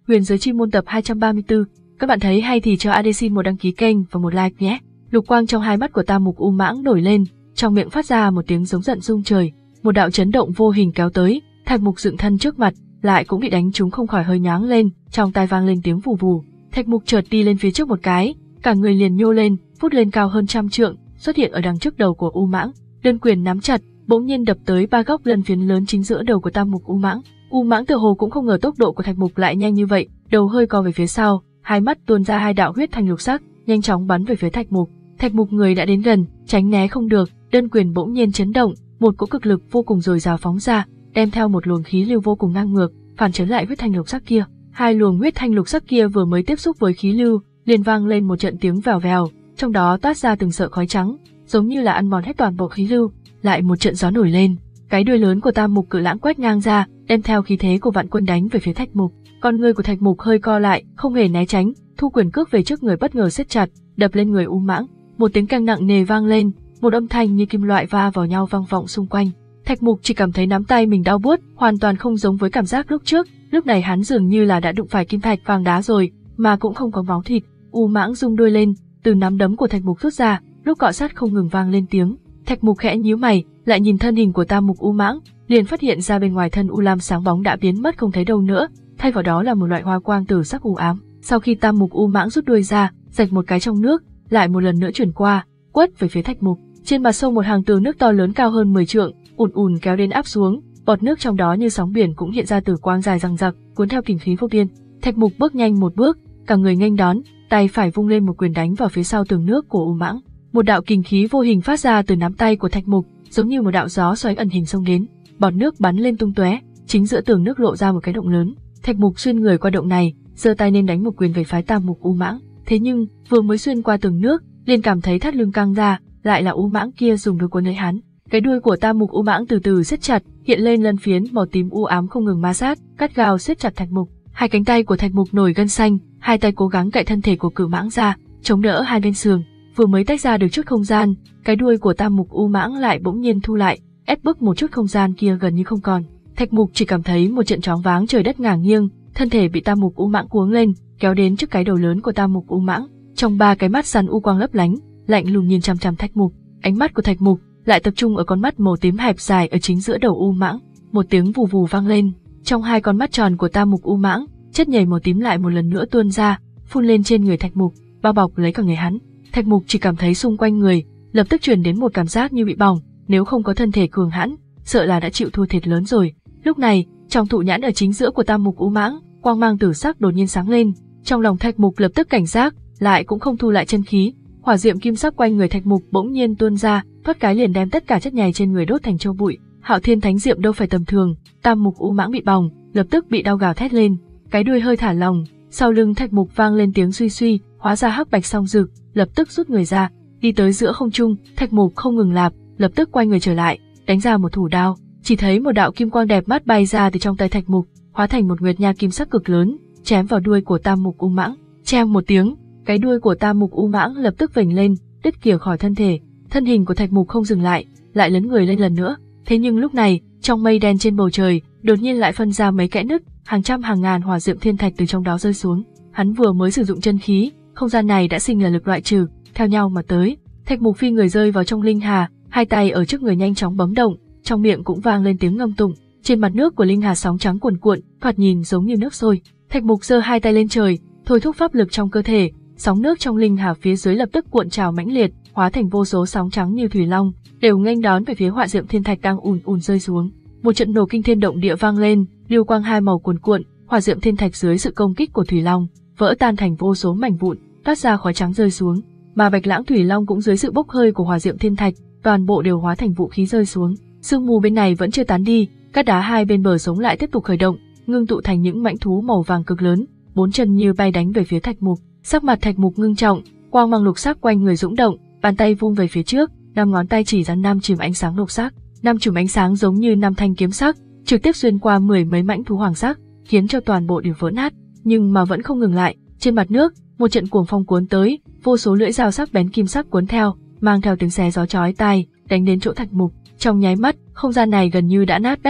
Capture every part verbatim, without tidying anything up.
Huyền giới chi môn tập hai trăm ba mươi tư. Các bạn thấy hay thì cho a đê xin một đăng ký kênh và một like nhé. Lục quang trong hai mắt của Tam Mục U Mãng nổi lên, trong miệng phát ra một tiếng giống giận rung trời. Một đạo chấn động vô hình kéo tới, Thạch Mục dựng thân trước mặt, lại cũng bị đánh trúng không khỏi hơi nhoáng lên, trong tai vang lên tiếng vù vù. Thạch Mục chợt đi lên phía trước một cái, cả người liền nhô lên, vút lên cao hơn trăm trượng, xuất hiện ở đằng trước đầu của U Mãng. Đơn quyền nắm chặt, bỗng nhiên đập tới ba góc lân phiến lớn chính giữa đầu của Tam Mục U Mãng. U Mãng tựa hồ cũng không ngờ tốc độ của Thạch Mục lại nhanh như vậy, đầu hơi co về phía sau, hai mắt tuôn ra hai đạo huyết thanh lục sắc, nhanh chóng bắn về phía Thạch Mục. Thạch Mục người đã đến gần, tránh né không được, đơn quyền bỗng nhiên chấn động, một cỗ cực lực vô cùng dồi dào phóng ra, đem theo một luồng khí lưu vô cùng ngang ngược, phản chấn lại huyết thanh lục sắc kia. Hai luồng huyết thanh lục sắc kia vừa mới tiếp xúc với khí lưu, liền vang lên một trận tiếng vèo vèo, trong đó toát ra từng sợi khói trắng, giống như là ăn mòn hết toàn bộ khí lưu. Lại một trận gió nổi lên, cái đuôi lớn của Tam Mục Cự Lãng quét ngang ra, đem theo khí thế của vạn quân đánh về phía Thạch Mục. Con người của Thạch Mục hơi co lại, không hề né tránh, thu quyền cước về trước người bất ngờ siết chặt, đập lên người U Mãng. Một tiếng keng nặng nề vang lên, một âm thanh như kim loại va vào nhau vang vọng xung quanh. Thạch Mục chỉ cảm thấy nắm tay mình đau buốt, hoàn toàn không giống với cảm giác lúc trước. Lúc này hắn dường như là đã đụng phải kim thạch vàng đá rồi, mà cũng không có máu thịt. U Mãng rung đuôi lên, từ nắm đấm của Thạch Mục rút ra, lúc cọ sát không ngừng vang lên tiếng. Thạch Mục khẽ nhíu mày, lại nhìn thân hình của Tam Mục U Mãng, liền phát hiện ra bên ngoài thân u lam sáng bóng đã biến mất không thấy đâu nữa, thay vào đó là một loại hoa quang tử sắc u ám. Sau khi Tam Mục U Mãng rút đuôi ra, rạch một cái trong nước, lại một lần nữa chuyển qua, quất về phía Thạch Mục. Trên mặt sông một hàng tường nước to lớn cao hơn mười trượng, ùn ùn kéo đến áp xuống, bọt nước trong đó như sóng biển cũng hiện ra tử quang dài răng rặc, cuốn theo kình khí vô biên. Thạch Mục bước nhanh một bước, cả người nghênh đón, tay phải vung lên một quyền đánh vào phía sau tường nước của U Mãng. Một đạo kình khí vô hình phát ra từ nắm tay của Thạch Mục, giống như một đạo gió xoáy ẩn hình xông đến, bọt nước bắn lên tung tóe, chính giữa tường nước lộ ra một cái động lớn. Thạch Mục xuyên người qua động này, giơ tay nên đánh một quyền về phái Tam Mục U Mãng. Thế nhưng vừa mới xuyên qua tường nước, liền cảm thấy thắt lưng căng ra, lại là U Mãng kia dùng đuôi cuốn lấy hắn. Cái đuôi của Tam Mục U Mãng từ từ siết chặt, hiện lên lân phiến màu tím u ám không ngừng ma sát, cắt gao siết chặt Thạch Mục. Hai cánh tay của Thạch Mục nổi gân xanh, hai tay cố gắng cạy thân thể của Cự Mãng ra, chống đỡ hai bên sườn. Vừa mới tách ra được chút không gian, cái đuôi của Tam Mục U Mãng lại bỗng nhiên thu lại, ép bức một chút không gian kia gần như không còn. Thạch Mục chỉ cảm thấy một trận choáng váng trời đất ngả nghiêng, thân thể bị Tam Mục U Mãng cuống lên, kéo đến trước cái đầu lớn của Tam Mục U Mãng. Trong ba cái mắt săn u quang lấp lánh, lạnh lùng nhìn chằm chằm Thạch Mục. Ánh mắt của Thạch Mục lại tập trung ở con mắt màu tím hẹp dài ở chính giữa đầu U Mãng. Một tiếng vù vù vang lên, trong hai con mắt tròn của Tam Mục U Mãng, chất nhầy màu tím lại một lần nữa tuôn ra, phun lên trên người Thạch Mục, bao bọc lấy cả người hắn. Thạch Mục chỉ cảm thấy xung quanh người lập tức truyền đến một cảm giác như bị bỏng, nếu không có thân thể cường hãn, sợ là đã chịu thua thiệt lớn rồi. Lúc này, trong thụ nhãn ở chính giữa của Tam Mục U Mãng, quang mang tử sắc đột nhiên sáng lên, trong lòng Thạch Mục lập tức cảnh giác, lại cũng không thu lại chân khí. Hỏa diệm kim sắc quanh người Thạch Mục bỗng nhiên tuôn ra, thoát cái liền đem tất cả chất nhầy trên người đốt thành tro bụi. Hạo Thiên Thánh Diệm đâu phải tầm thường, Tam Mục U Mãng bị bỏng, lập tức bị đau gào thét lên, cái đuôi hơi thả lỏng, sau lưng Thạch Mục vang lên tiếng suy suy, hóa ra hắc bạch song dực, lập tức rút người ra, đi tới giữa không trung. Thạch Mục không ngừng lạp, lập tức quay người trở lại, đánh ra một thủ đao, chỉ thấy một đạo kim quang đẹp mắt bay ra từ trong tay Thạch Mục, hóa thành một nguyệt nha kim sắc cực lớn, chém vào đuôi của Tam Mục U Mãng. Chém một tiếng, cái đuôi của Tam Mục U Mãng lập tức vểnh lên, đứt kìa khỏi thân thể. Thân hình của Thạch Mục không dừng lại, lại lấn người lên lần nữa. Thế nhưng lúc này, trong mây đen trên bầu trời, đột nhiên lại phân ra mấy kẽ nứt, hàng trăm hàng ngàn hỏa diệm thiên thạch từ trong đó rơi xuống. Hắn vừa mới sử dụng chân khí, không gian này đã sinh là lực loại trừ, theo nhau mà tới. Thạch Mục phi người rơi vào trong linh hà, hai tay ở trước người nhanh chóng bấm động, trong miệng cũng vang lên tiếng ngâm tụng. Trên mặt nước của linh hà sóng trắng cuồn cuộn, thoạt nhìn giống như nước sôi. Thạch Mục giơ hai tay lên trời, thôi thúc pháp lực trong cơ thể, sóng nước trong linh hà phía dưới lập tức cuộn trào mãnh liệt, hóa thành vô số sóng trắng như thủy long, đều nghênh đón về phía hỏa diệm thiên thạch đang ùn ùn rơi xuống. Một trận nổ kinh thiên động địa vang lên, lưu quang hai màu cuồn cuộn, hỏa diệm thiên thạch dưới sự công kích của thủy long vỡ tan thành vô số mảnh vụn, toát ra khói trắng rơi xuống. Mà Bạch Lãng Thủy Long cũng dưới sự bốc hơi của hỏa diệm thiên thạch, toàn bộ đều hóa thành vũ khí rơi xuống. Sương mù bên này vẫn chưa tán đi, các đá hai bên bờ sống lại tiếp tục khởi động, ngưng tụ thành những mãnh thú màu vàng cực lớn, bốn chân như bay đánh về phía Thạch Mục. Sắc mặt Thạch Mục ngưng trọng, quang mang lục sắc quanh người dũng động, bàn tay vung về phía trước, năm ngón tay chỉ ra năm chùm ánh sáng lục sắc, năm chùm ánh sáng giống như năm thanh kiếm sắc, trực tiếp xuyên qua mười mấy mãnh thú hoàng sắc, khiến cho toàn bộ đều vỡ nát. Nhưng mà vẫn không ngừng lại, trên mặt nước, một trận cuồng phong cuốn tới, vô số lưỡi dao sắc bén kim sắc cuốn theo, mang theo tiếng xé gió chói tai, đánh đến chỗ Thạch Mục. Trong nháy mắt, không gian này gần như đã nát bét,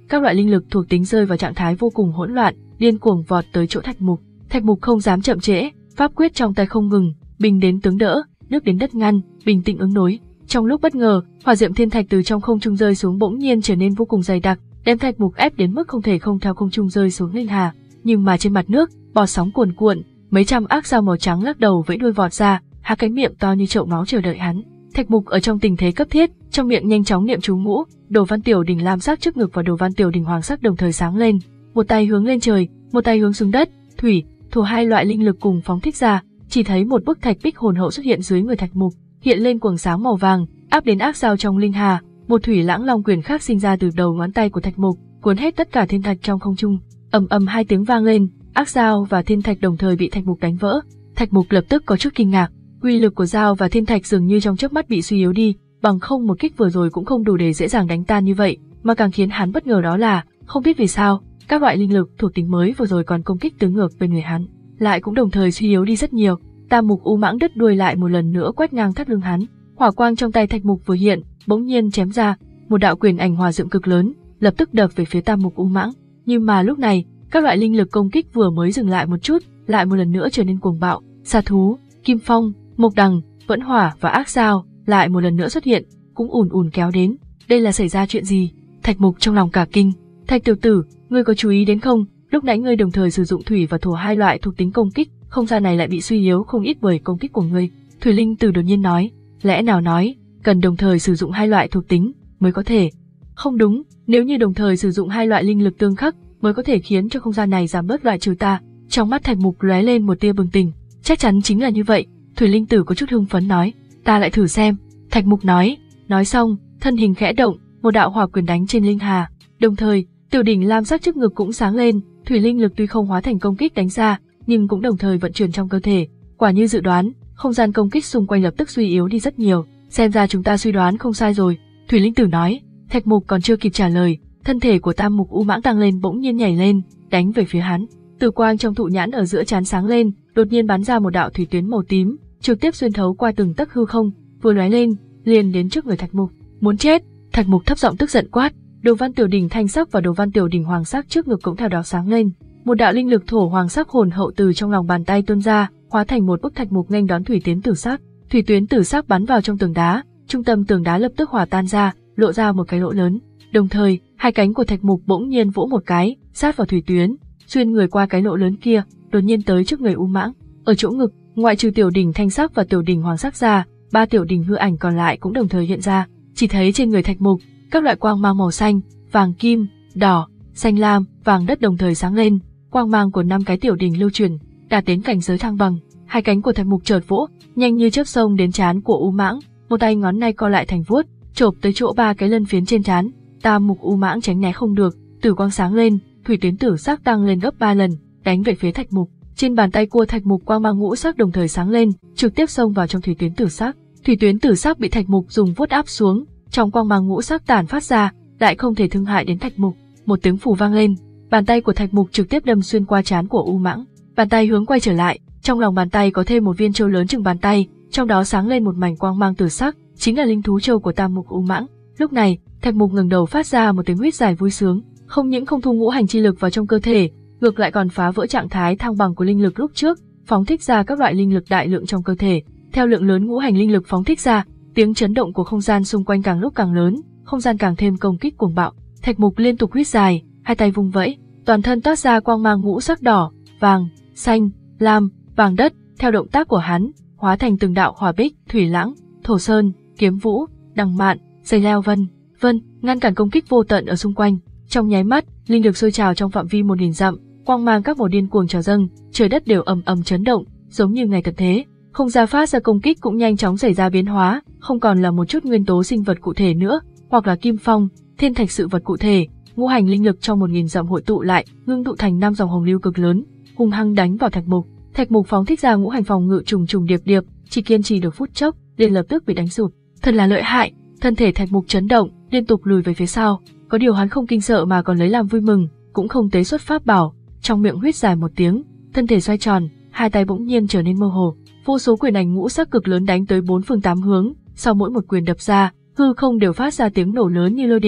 các loại linh lực thuộc tính rơi vào trạng thái vô cùng hỗn loạn, điên cuồng vọt tới chỗ Thạch Mục. Thạch Mục không dám chậm trễ, pháp quyết trong tay không ngừng, bình đến tướng đỡ, nước đến đất ngăn, bình tĩnh ứng đối. Trong lúc bất ngờ, hỏa diệm thiên thạch từ trong không trung rơi xuống bỗng nhiên trở nên vô cùng dày đặc, đem Thạch Mục ép đến mức không thể không theo không trung rơi xuống linh hà. Nhưng mà trên mặt nước, bọt sóng cuồn cuộn, mấy trăm ác dao màu trắng lắc đầu vẫy đuôi vọt ra, há cái miệng to như chậu máu chờ đợi hắn. Thạch Mục ở trong tình thế cấp thiết, trong miệng nhanh chóng niệm chú ngũ, đồ văn tiểu đỉnh lam sắc trước ngực và đồ văn tiểu đỉnh hoàng sắc đồng thời sáng lên, một tay hướng lên trời, một tay hướng xuống đất, thủy, thổ hai loại linh lực cùng phóng thích ra, chỉ thấy một bức thạch bích hồn hậu xuất hiện dưới người Thạch Mục, hiện lên quầng sáng màu vàng, áp đến ác dao trong linh hà, một thủy lãng long quyền khác sinh ra từ đầu ngón tay của Thạch Mục, cuốn hết tất cả thiên thạch trong không trung. Ầm ầm hai tiếng vang lên, ác dao và thiên thạch đồng thời bị Thạch Mục đánh vỡ. Thạch Mục lập tức có chút kinh ngạc, uy lực của dao và thiên thạch dường như trong chớp mắt bị suy yếu đi, bằng không một kích vừa rồi cũng không đủ để dễ dàng đánh tan như vậy, mà càng khiến hắn bất ngờ đó là, không biết vì sao, các loại linh lực thuộc tính mới vừa rồi còn công kích tứ ngược bên người hắn, lại cũng đồng thời suy yếu đi rất nhiều. Tam mục u mãng đứt đuôi lại một lần nữa quét ngang thắt lưng hắn, hỏa quang trong tay Thạch Mục vừa hiện, bỗng nhiên chém ra, một đạo quyền ảnh hỏa diệm cực lớn, lập tức đập về phía tam mục u mãng. Nhưng mà lúc này, các loại linh lực công kích vừa mới dừng lại một chút, lại một lần nữa trở nên cuồng bạo, xà thú, kim phong, mộc đằng, vẫn hỏa và ác dao lại một lần nữa xuất hiện, cũng ùn ùn kéo đến. Đây là xảy ra chuyện gì? Thạch Mục trong lòng cả kinh. Thạch tiểu tử, ngươi có chú ý đến không? Lúc nãy ngươi đồng thời sử dụng thủy và thổ hai loại thuộc tính công kích, không gian này lại bị suy yếu không ít bởi công kích của ngươi. Thủy linh tử đột nhiên nói, lẽ nào nói cần đồng thời sử dụng hai loại thuộc tính mới có thể? Không đúng, nếu như đồng thời sử dụng hai loại linh lực tương khắc mới có thể khiến cho không gian này giảm bớt loại trừ ta. Trong mắt Thạch Mục lóe lên một tia bừng tỉnh, chắc chắn chính là như vậy. Thủy linh tử có chút hưng phấn nói, ta lại thử xem. Thạch Mục nói, nói xong, thân hình khẽ động, một đạo hỏa quyền đánh trên linh hà. Đồng thời, tiểu đỉnh lam sắc trước ngực cũng sáng lên, thủy linh lực tuy không hóa thành công kích đánh ra, nhưng cũng đồng thời vận chuyển trong cơ thể. Quả như dự đoán, không gian công kích xung quanh lập tức suy yếu đi rất nhiều. Xem ra chúng ta suy đoán không sai rồi, Thủy linh tử nói. Thạch Mục còn chưa kịp trả lời, thân thể của tam mục u mãng tăng lên bỗng nhiên nhảy lên, đánh về phía hắn. Tử quang trong thụ nhãn ở giữa trán sáng lên, đột nhiên bắn ra một đạo thủy tuyến màu tím, trực tiếp xuyên thấu qua từng tấc hư không, vừa lóe lên, liền đến trước người Thạch Mục. Muốn chết! Thạch Mục thấp giọng tức giận quát. Đồ văn tiểu đỉnh thanh sắc và đồ văn tiểu đỉnh hoàng sắc trước ngực cũng theo đó sáng lên. Một đạo linh lực thổ hoàng sắc hồn hậu từ trong lòng bàn tay tuôn ra, hóa thành một bức Thạch Mục nghênh đón thủy tuyến tử sắc. Thủy tuyến tử sắc bắn vào trong tường đá, trung tâm tường đá lập tức hòa tan ra, lộ ra một cái lỗ lớn. Đồng thời, hai cánh của Thạch Mục bỗng nhiên vỗ một cái, sát vào thủy tuyến, xuyên người qua cái lỗ lớn kia, đột nhiên tới trước người U Mãng. Ở chỗ ngực, ngoại trừ tiểu đỉnh thanh sắc và tiểu đỉnh hoàng sắc ra, ba tiểu đỉnh hư ảnh còn lại cũng đồng thời hiện ra. Chỉ thấy trên người Thạch Mục, các loại quang mang màu xanh, vàng kim, đỏ, xanh lam, vàng đất đồng thời sáng lên, quang mang của năm cái tiểu đỉnh lưu truyền, đạt đến cảnh giới thăng bằng. Hai cánh của Thạch Mục chợt vỗ, nhanh như chớp xông đến trán của U Mãng, một tay ngón nay co lại thành vuốt, chộp tới chỗ ba cái lân phiến trên trán. Tam mục U Mãng tránh né không được, tử quang sáng lên, thủy tuyến tử sắc tăng lên gấp ba lần, đánh về phía Thạch Mục. Trên bàn tay của Thạch Mục quang mang ngũ sắc đồng thời sáng lên, trực tiếp xông vào trong thủy tuyến tử sắc. Thủy tuyến tử sắc bị Thạch Mục dùng vuốt áp xuống, trong quang mang ngũ sắc tản phát ra, lại không thể thương hại đến Thạch Mục. Một tiếng phù vang lên, bàn tay của Thạch Mục trực tiếp đâm xuyên qua trán của U Mãng. Bàn tay hướng quay trở lại, trong lòng bàn tay có thêm một viên châu lớn chừng bàn tay, trong đó sáng lên một mảnh quang mang tử sắc, chính là linh thú châu của Tam mục U Mãng. Lúc này, Thạch Mục ngẩng đầu phát ra một tiếng huýt dài vui sướng, không những không thu ngũ hành chi lực vào trong cơ thể, ngược lại còn phá vỡ trạng thái thăng bằng của linh lực lúc trước, phóng thích ra các loại linh lực đại lượng trong cơ thể. Theo lượng lớn ngũ hành linh lực phóng thích ra, tiếng chấn động của không gian xung quanh càng lúc càng lớn, không gian càng thêm công kích cuồng bạo. Thạch Mục liên tục huýt dài, hai tay vung vẫy, toàn thân toát ra quang mang ngũ sắc đỏ, vàng, xanh, lam, vàng đất. Theo động tác của hắn, hóa thành từng đạo hỏa bích, thủy lãng, thổ sơn, kiếm vũ, đằng mạn, dây leo vân vân, ngăn cản công kích vô tận ở xung quanh. Trong nháy mắt, linh lực sôi trào trong phạm vi một nghìn dặm, quang mang các màu điên cuồng trào dâng, trời đất đều ầm ầm chấn động, giống như ngày tận thế. Không gian phát ra công kích cũng nhanh chóng xảy ra biến hóa, không còn là một chút nguyên tố sinh vật cụ thể nữa, hoặc là kim phong, thiên thạch sự vật cụ thể. Ngũ hành linh lực trong một nghìn dặm hội tụ lại, ngưng tụ thành năm dòng hồng lưu cực lớn, hung hăng đánh vào Thạch Mục. Thạch Mục phóng thích ra ngũ hành phòng ngự trùng trùng điệp điệp, chỉ kiên trì được phút chốc, liền lập tức bị đánh sụp. Thật là lợi hại, thân thể Thạch Mục chấn động, liên tục lùi về phía sau. Có điều hắn không kinh sợ mà còn lấy làm vui mừng, cũng không tế xuất pháp bảo, trong miệng huýt dài một tiếng, thân thể xoay tròn, hai tay bỗng nhiên trở nên mơ hồ. Vô số quyền ảnh ngũ sắc cực lớn đánh tới bốn phương tám hướng, sau mỗi một quyền đập ra, hư không đều phát ra tiếng nổ lớn như lôi đình,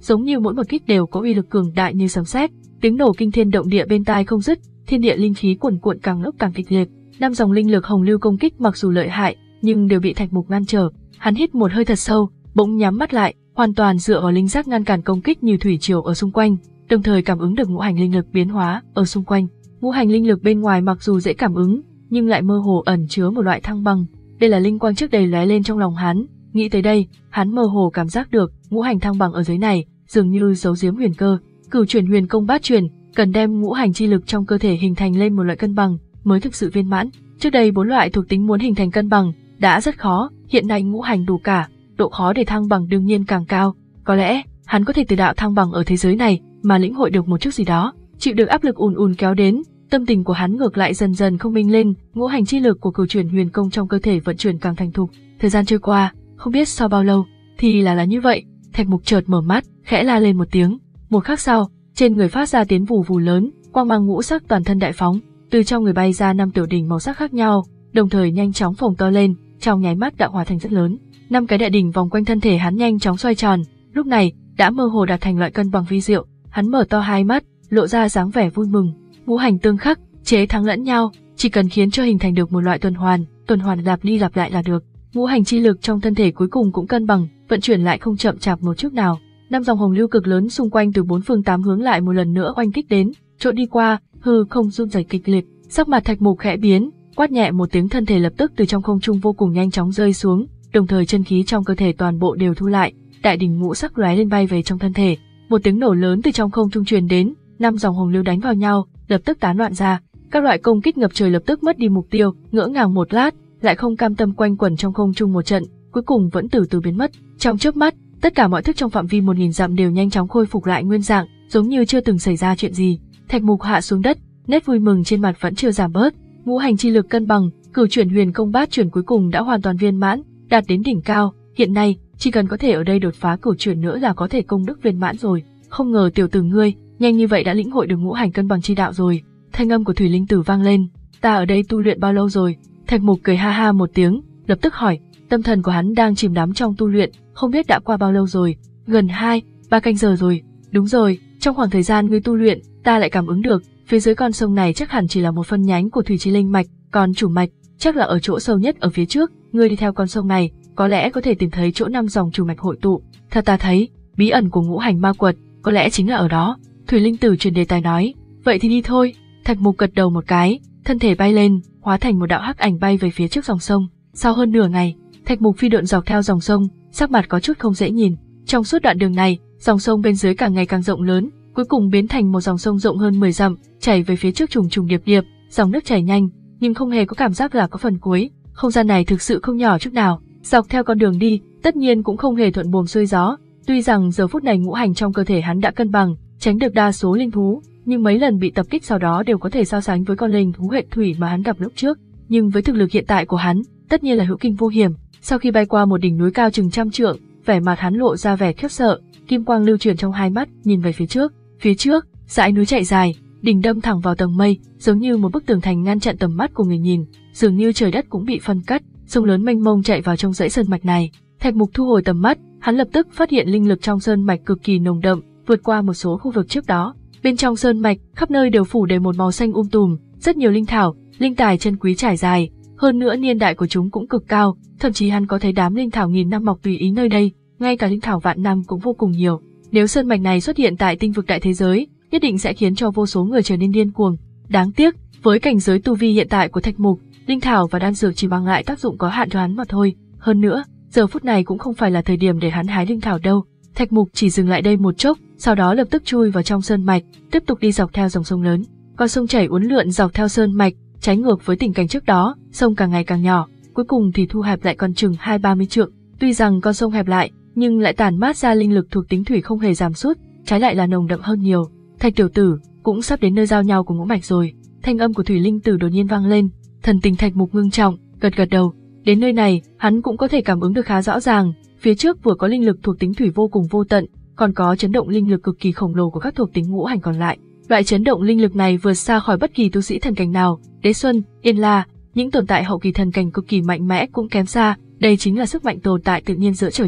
giống như mỗi một kích đều có uy lực cường đại như sấm sét, tiếng nổ kinh thiên động địa bên tai không dứt, thiên địa linh khí cuồn cuộn càng lúc càng kịch liệt. Năm dòng linh lực hồng lưu công kích mặc dù lợi hại, nhưng đều bị Thạch Mục ngăn trở. Hắn hít một hơi thật sâu, bỗng nhắm mắt lại, hoàn toàn dựa vào linh giác ngăn cản công kích như thủy triều ở xung quanh, đồng thời cảm ứng được ngũ hành linh lực biến hóa ở xung quanh. Ngũ hành linh lực bên ngoài mặc dù dễ cảm ứng, nhưng lại mơ hồ ẩn chứa một loại thăng bằng. Đây là linh quang trước đây lóe lên trong lòng hắn, nghĩ tới đây, hắn mơ hồ cảm giác được ngũ hành thăng bằng ở dưới này, dường như giấu giếm huyền cơ. Cửu chuyển huyền công bát chuyển, cần đem ngũ hành chi lực trong cơ thể hình thành lên một loại cân bằng mới thực sự viên mãn. Trước đây bốn loại thuộc tính muốn hình thành cân bằng đã rất khó, hiện nay ngũ hành đủ cả, độ khó để thăng bằng đương nhiên càng cao. Có lẽ hắn có thể từ đạo thăng bằng ở thế giới này mà lĩnh hội được một chút gì đó. Chịu được áp lực ùn ùn kéo đến, tâm tình của hắn ngược lại dần dần không minh lên, ngũ hành chi lực của cửu chuyển huyền công trong cơ thể vận chuyển càng thành thục. Thời gian trôi qua, không biết sau bao lâu, thì là là như vậy. Thạch Mục chợt mở mắt, khẽ la lên một tiếng. Một khắc sau, trên người phát ra tiếng vù vù lớn, quang mang ngũ sắc toàn thân đại phóng, từ trong người bay ra năm tiểu đỉnh màu sắc khác nhau, đồng thời nhanh chóng phồng to lên, trong nháy mắt đã hóa thành rất lớn. Năm cái đại đỉnh vòng quanh thân thể hắn nhanh chóng xoay tròn, lúc này đã mơ hồ đạt thành loại cân bằng vi diệu. Hắn mở to hai mắt, lộ ra dáng vẻ vui mừng. Ngũ hành tương khắc, chế thắng lẫn nhau, chỉ cần khiến cho hình thành được một loại tuần hoàn, tuần hoàn lặp đi lặp lại là được. Ngũ hành chi lực trong thân thể cuối cùng cũng cân bằng, vận chuyển lại không chậm chạp một chút nào. Năm dòng hồng lưu cực lớn xung quanh từ bốn phương tám hướng lại một lần nữa oanh kích đến, chỗ đi qua, hư không run rẩy kịch liệt. Sắc mặt Thạch Mục khẽ biến, quát nhẹ một tiếng, thân thể lập tức từ trong không trung vô cùng nhanh chóng rơi xuống, đồng thời chân khí trong cơ thể toàn bộ đều thu lại, đại đỉnh ngũ sắc lóe lên bay về trong thân thể. Một tiếng nổ lớn từ trong không trung truyền đến, năm dòng hồng lưu đánh vào nhau, lập tức tán loạn ra. Các loại công kích ngập trời lập tức mất đi mục tiêu, ngỡ ngàng một lát, lại không cam tâm quanh quẩn trong không trung một trận, cuối cùng vẫn từ từ biến mất. Trong chớp mắt, tất cả mọi thứ trong phạm vi một nghìn dặm đều nhanh chóng khôi phục lại nguyên dạng, giống như chưa từng xảy ra chuyện gì. Thạch Mục hạ xuống đất, nét vui mừng trên mặt vẫn chưa giảm bớt. Ngũ hành chi lực cân bằng, cửu chuyển huyền công bát chuyển cuối cùng đã hoàn toàn viên mãn, đạt đến đỉnh cao. Hiện nay, chỉ cần có thể ở đây đột phá cửu chuyển nữa là có thể công đức viên mãn rồi. Không ngờ tiểu tử ngươi, nhanh như vậy đã lĩnh hội được ngũ hành cân bằng chi đạo rồi. Thanh âm của Thủy Linh Tử vang lên. Ta ở đây tu luyện bao lâu rồi? Thạch Mục cười ha ha một tiếng, lập tức hỏi. Tâm thần của hắn đang chìm đắm trong tu luyện, không biết đã qua bao lâu rồi. Gần hai, ba canh giờ rồi. Đúng rồi, trong khoảng thời gian ngươi tu luyện, ta lại cảm ứng được, phía dưới con sông này chắc hẳn chỉ là một phân nhánh của thủy chi linh mạch, còn chủ mạch chắc là ở chỗ sâu nhất ở phía trước. Ngươi đi theo con sông này, có lẽ có thể tìm thấy chỗ năm dòng chủ mạch hội tụ. Thật ta thấy, bí ẩn của ngũ hành ma quật có lẽ chính là ở đó. Thủy Linh Tử truyền đề tài nói. Vậy thì đi thôi. Thạch Mục gật đầu một cái, thân thể bay lên, hóa thành một đạo hắc ảnh bay về phía trước dòng sông. Sau hơn nửa ngày, Thạch Mục phi độn dọc theo dòng sông, sắc mặt có chút không dễ nhìn. Trong suốt đoạn đường này, dòng sông bên dưới càng ngày càng rộng lớn, cuối cùng biến thành một dòng sông rộng hơn mười dặm, chảy về phía trước trùng trùng điệp điệp, dòng nước chảy nhanh, nhưng không hề có cảm giác là có phần cuối. Không gian này thực sự không nhỏ chút nào. Dọc theo con đường đi, tất nhiên cũng không hề thuận buồm xuôi gió. Tuy rằng giờ phút này ngũ hành trong cơ thể hắn đã cân bằng, tránh được đa số linh thú, nhưng mấy lần bị tập kích sau đó đều có thể so sánh với con linh thú hệ thủy mà hắn gặp lúc trước. Nhưng với thực lực hiện tại của hắn, tất nhiên là hữu kinh vô hiểm. Sau khi bay qua một đỉnh núi cao chừng trăm trượng, vẻ mặt hắn lộ ra vẻ khiếp sợ, kim quang lưu chuyển trong hai mắt, nhìn về phía trước. Phía trước, dãy núi chạy dài, đỉnh đâm thẳng vào tầng mây, giống như một bức tường thành ngăn chặn tầm mắt của người nhìn, dường như trời đất cũng bị phân cắt. Sông lớn mênh mông chạy vào trong dãy sơn mạch này. Thạch Mục thu hồi tầm mắt, hắn lập tức phát hiện linh lực trong sơn mạch cực kỳ nồng đậm, vượt qua một số khu vực trước đó. Bên trong sơn mạch, khắp nơi đều phủ đầy một màu xanh um tùm, rất nhiều linh thảo, linh tài chân quý trải dài, hơn nữa niên đại của chúng cũng cực cao, thậm chí hắn có thấy đám linh thảo nghìn năm mọc tùy ý nơi đây, ngay cả linh thảo vạn năm cũng vô cùng nhiều. Nếu sơn mạch này xuất hiện tại tinh vực đại thế giới, nhất định sẽ khiến cho vô số người trở nên điên cuồng. Đáng tiếc, với cảnh giới tu vi hiện tại của Thạch Mục, linh thảo và đan dược chỉ mang lại tác dụng có hạn cho hắn mà thôi. Hơn nữa, giờ phút này cũng không phải là thời điểm để hắn hái linh thảo đâu. Thạch Mục chỉ dừng lại đây một chốc, sau đó lập tức chui vào trong sơn mạch, tiếp tục đi dọc theo dòng sông lớn. Con sông chảy uốn lượn dọc theo sơn mạch, trái ngược với tình cảnh trước đó, sông càng ngày càng nhỏ, cuối cùng thì thu hẹp lại còn chừng hai ba mươi trượng. Tuy rằng con sông hẹp lại, nhưng lại tản mát ra linh lực thuộc tính thủy không hề giảm sút, trái lại là nồng đậm hơn nhiều. Thạch tiểu tử, cũng sắp đến nơi giao nhau của ngũ mạch rồi. Thanh âm của Thủy Linh Tử đột nhiên vang lên, thần tình Thạch Mục ngưng trọng, gật gật đầu. Đến nơi này, hắn cũng có thể cảm ứng được khá rõ ràng, phía trước vừa có linh lực thuộc tính thủy vô cùng vô tận, còn có chấn động linh lực cực kỳ khổng lồ của các thuộc tính ngũ hành còn lại. Loại chấn động linh lực này vượt xa khỏi bất kỳ tu sĩ thần cảnh nào, Đế Xuân, Yên La, những tồn tại hậu kỳ thần cảnh cực kỳ mạnh mẽ cũng kém xa, đây chính là sức mạnh tồn tại tự nhiên giữa trời đất.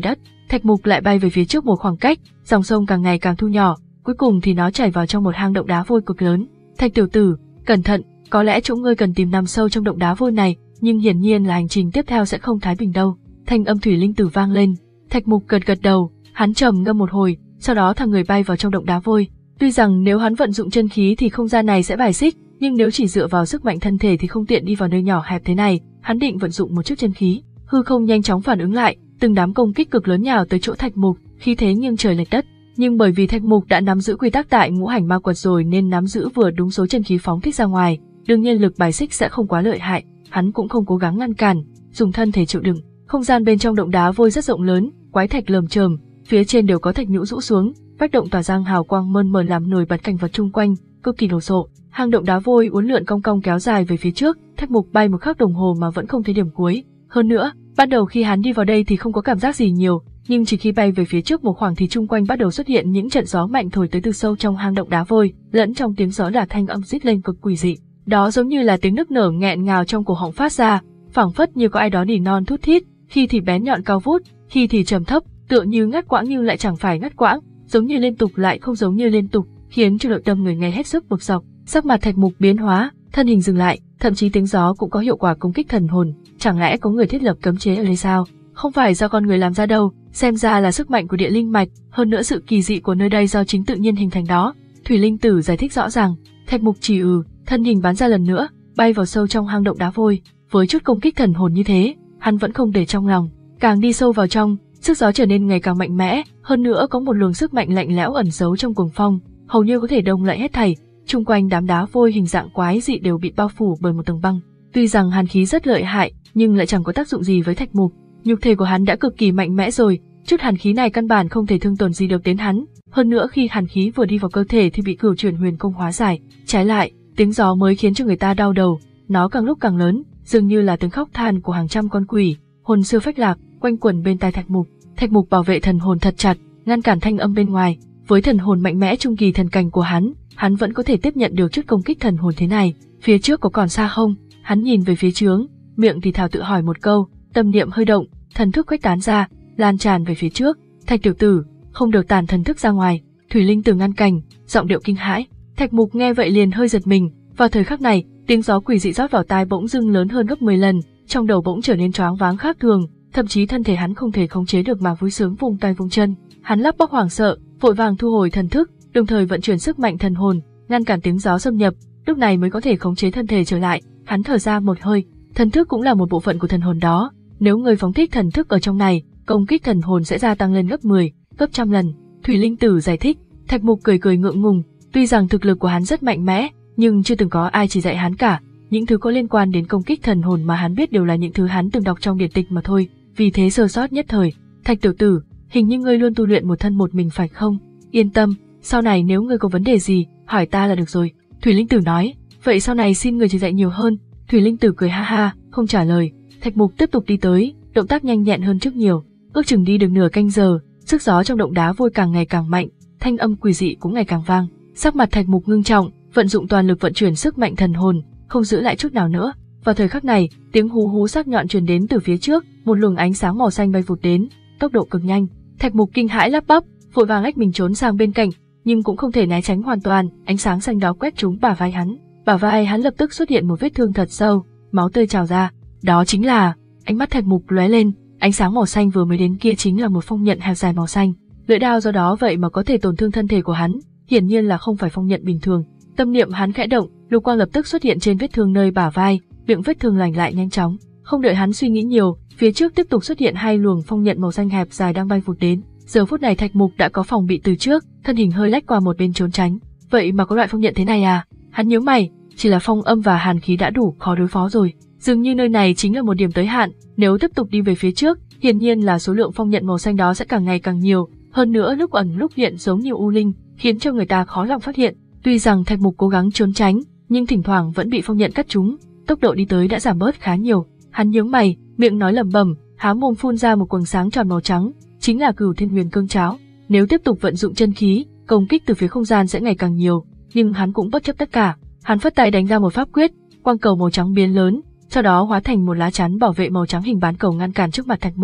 Thạch Mục lại bay về phía trước một khoảng cách, dòng sông càng ngày càng thu nhỏ, cuối cùng thì nó chảy vào trong một hang động đá vôi cực lớn. Thạch tiểu tử, cẩn thận, có lẽ chỗ ngươi cần tìm nằm sâu trong động đá vôi này, nhưng hiển nhiên là hành trình tiếp theo sẽ không thái bình đâu. Thanh âm Thủy Linh Tử vang lên. Thạch Mục gật gật đầu, hắn trầm ngâm một hồi, sau đó thằng người bay vào trong động đá vôi. Tuy rằng nếu hắn vận dụng chân khí thì không gian này sẽ bài xích, nhưng nếu chỉ dựa vào sức mạnh thân thể thì không tiện đi vào nơi nhỏ hẹp thế này. Hắn định vận dụng một chút chân khí, hư không nhanh chóng phản ứng lại, từng đám công kích cực lớn nhào tới chỗ Thạch Mục, khí thế nghiêng trời lệch đất. Nhưng bởi vì Thạch Mục đã nắm giữ quy tắc tại ngũ hành ma quật rồi nên nắm giữ vừa đúng số chân khí phóng thích ra ngoài, đương nhiên lực bài xích sẽ không quá lợi hại. Hắn cũng không cố gắng ngăn cản, dùng thân thể chịu đựng. Không gian bên trong động đá vôi rất rộng lớn, quái thạch lởm chởm, phía trên đều có thạch nhũ rũ xuống, vách động tỏa ra hào quang mơn mởn làm nổi bật cảnh vật chung quanh, cực kỳ đồ sộ. Hang động đá vôi uốn lượn cong cong kéo dài về phía trước, Thạch Mục bay một khắc đồng hồ mà vẫn không thấy điểm cuối. Hơn nữa, ban đầu khi hắn đi vào đây thì không có cảm giác gì nhiều, nhưng chỉ khi bay về phía trước một khoảng thì chung quanh bắt đầu xuất hiện những trận gió mạnh thổi tới từ sâu trong hang động đá vôi, lẫn trong tiếng gió là thanh âm rít lên cực quỷ dị. Đó giống như là tiếng nức nở nghẹn ngào trong cổ họng phát ra, phảng phất như có ai đó nỉ non thút thít, khi thì bén nhọn cao vút, khi thì trầm thấp, tựa như ngắt quãng nhưng lại chẳng phải ngắt quãng, giống như liên tục lại không giống như liên tục, khiến cho nội tâm người nghe hết sức bực dọc. Sắc mặt Thạch Mục biến hóa, thân hình dừng lại, thậm chí tiếng gió cũng có hiệu quả công kích thần hồn, chẳng lẽ có người thiết lập cấm chế ở đây sao? Không phải do con người làm ra đâu, xem ra là sức mạnh của địa linh mạch, hơn nữa sự kỳ dị của nơi đây do chính tự nhiên hình thành đó. Thủy Linh Tử giải thích rõ ràng. Thạch Mục chỉ ừ, thân hình bắn ra lần nữa, bay vào sâu trong hang động đá vôi. Với chút công kích thần hồn như thế, hắn vẫn không để trong lòng, càng đi sâu vào trong, sức gió trở nên ngày càng mạnh mẽ, hơn nữa có một luồng sức mạnh lạnh lẽo ẩn giấu trong cuồng phong, hầu như có thể đông lại hết thảy. Chung quanh đám đá vôi hình dạng quái dị đều bị bao phủ bởi một tầng băng. Tuy rằng hàn khí rất lợi hại, nhưng lại chẳng có tác dụng gì với Thạch Mục. Nhục thể của hắn đã cực kỳ mạnh mẽ rồi, chút hàn khí này căn bản không thể thương tổn gì được đến hắn. Hơn nữa khi hàn khí vừa đi vào cơ thể thì bị Cửu Chuyển Huyền Công hóa giải. Trái lại, tiếng gió mới khiến cho người ta đau đầu, nó càng lúc càng lớn, dường như là tiếng khóc than của hàng trăm con quỷ, hồn siêu phách lạc, quanh quẩn bên tai Thạch Mục. Thạch Mục bảo vệ thần hồn thật chặt, ngăn cản thanh âm bên ngoài. Với thần hồn mạnh mẽ trung kỳ thần cảnh của hắn, hắn vẫn có thể tiếp nhận được chút công kích thần hồn thế này. Phía trước có còn xa không? Hắn nhìn về phía trướng, miệng thì thào tự hỏi một câu, tâm niệm hơi động, thần thức khuếch tán ra, lan tràn về phía trước. Thạch tiểu tử, không được tản thần thức ra ngoài. Thủy Linh Tử ngăn cản, giọng điệu kinh hãi. Thạch Mục nghe vậy liền hơi giật mình. Vào thời khắc này, tiếng gió quỷ dị rót vào tai bỗng dưng lớn hơn gấp mười lần, trong đầu bỗng trở nên choáng váng khác thường, thậm chí thân thể hắn không thể khống chế được mà vui sướng vùng tay vùng chân. Hắn lắp bắp hoảng sợ, vội vàng thu hồi thần thức, đồng thời vận chuyển sức mạnh thần hồn, ngăn cản tiếng gió xâm nhập, lúc này mới có thể khống chế thân thể trở lại. Hắn thở ra một hơi, thần thức cũng là một bộ phận của thần hồn đó, nếu người phóng thích thần thức ở trong này, công kích thần hồn sẽ gia tăng lên gấp mười, gấp trăm lần. Thủy Linh Tử giải thích. Thạch Mục cười cười ngượng ngùng, tuy rằng thực lực của hắn rất mạnh mẽ, nhưng chưa từng có ai chỉ dạy hắn cả. Những thứ có liên quan đến công kích thần hồn mà hắn biết đều là những thứ hắn từng đọc trong điển tịch mà thôi, vì thế sơ sót nhất thời. Thạch tiểu tử, hình như ngươi luôn tu luyện một thân một mình phải không? Yên tâm, sau này nếu ngươi có vấn đề gì, hỏi ta là được rồi. Thủy Linh Tử nói. Vậy sau này xin người chỉ dạy nhiều hơn. Thủy Linh Tử cười ha ha, không trả lời. Thạch Mục tiếp tục đi tới, động tác nhanh nhẹn hơn trước nhiều. Ước chừng đi được nửa canh giờ, sức gió trong động đá vôi càng ngày càng mạnh, thanh âm quỷ dị cũng ngày càng vang. Sắc mặt Thạch Mục ngưng trọng, vận dụng toàn lực vận chuyển sức mạnh thần hồn, không giữ lại chút nào nữa. Vào thời khắc này, tiếng hú hú sắc nhọn truyền đến từ phía trước, một luồng ánh sáng màu xanh bay vụt đến, tốc độ cực nhanh. Thạch Mục kinh hãi lắp bắp, vội vàng lách mình trốn sang bên cạnh, nhưng cũng không thể né tránh hoàn toàn. Ánh sáng xanh đó quét trúng bả vai hắn, bả vai hắn lập tức xuất hiện một vết thương thật sâu, máu tươi trào ra. Đó chính là, ánh mắt Thạch Mục lóe lên, ánh sáng màu xanh vừa mới đến kia chính là một phong nhận hẹp dài màu xanh. Lưỡi đao do đó vậy mà có thể tổn thương thân thể của hắn, hiển nhiên là không phải phong nhận bình thường. Tâm niệm hắn khẽ động, lục quang lập tức xuất hiện trên vết thương nơi bả vai, miệng vết thương lành lại nhanh chóng. Không đợi hắn suy nghĩ nhiều, phía trước tiếp tục xuất hiện hai luồng phong nhận màu xanh hẹp dài đang bay vụt đến. Giờ phút này Thạch Mục đã có phòng bị từ trước, thân hình hơi lách qua một bên trốn tránh. Vậy mà có loại phong nhận thế này à? Hắn nhíu mày, chỉ là phong âm và hàn khí đã đủ khó đối phó rồi. Dường như nơi này chính là một điểm tới hạn, nếu tiếp tục đi về phía trước, hiển nhiên là số lượng phong nhận màu xanh đó sẽ càng ngày càng nhiều, hơn nữa lúc ẩn lúc hiện giống như u linh, khiến cho người ta khó lòng phát hiện. Tuy rằng Thạch Mục cố gắng trốn tránh, nhưng thỉnh thoảng vẫn bị phong nhận cắt trúng, tốc độ đi tới đã giảm bớt khá nhiều. Hắn nhướng mày, miệng nói lẩm bẩm, há mồm phun ra một quầng sáng tròn màu trắng, chính là Cửu Thiên Huyền Cương Cháo. Nếu tiếp tục vận dụng chân khí, công kích từ phía không gian sẽ ngày càng nhiều, nhưng hắn cũng bất chấp tất cả, hắn phất tay đánh ra một pháp quyết, quang cầu màu trắng biến lớn, sau đó hóa thành một lá chắn bảo vệ màu trắng hình bán cầu ngăn cản trước mặt Thạch Mục.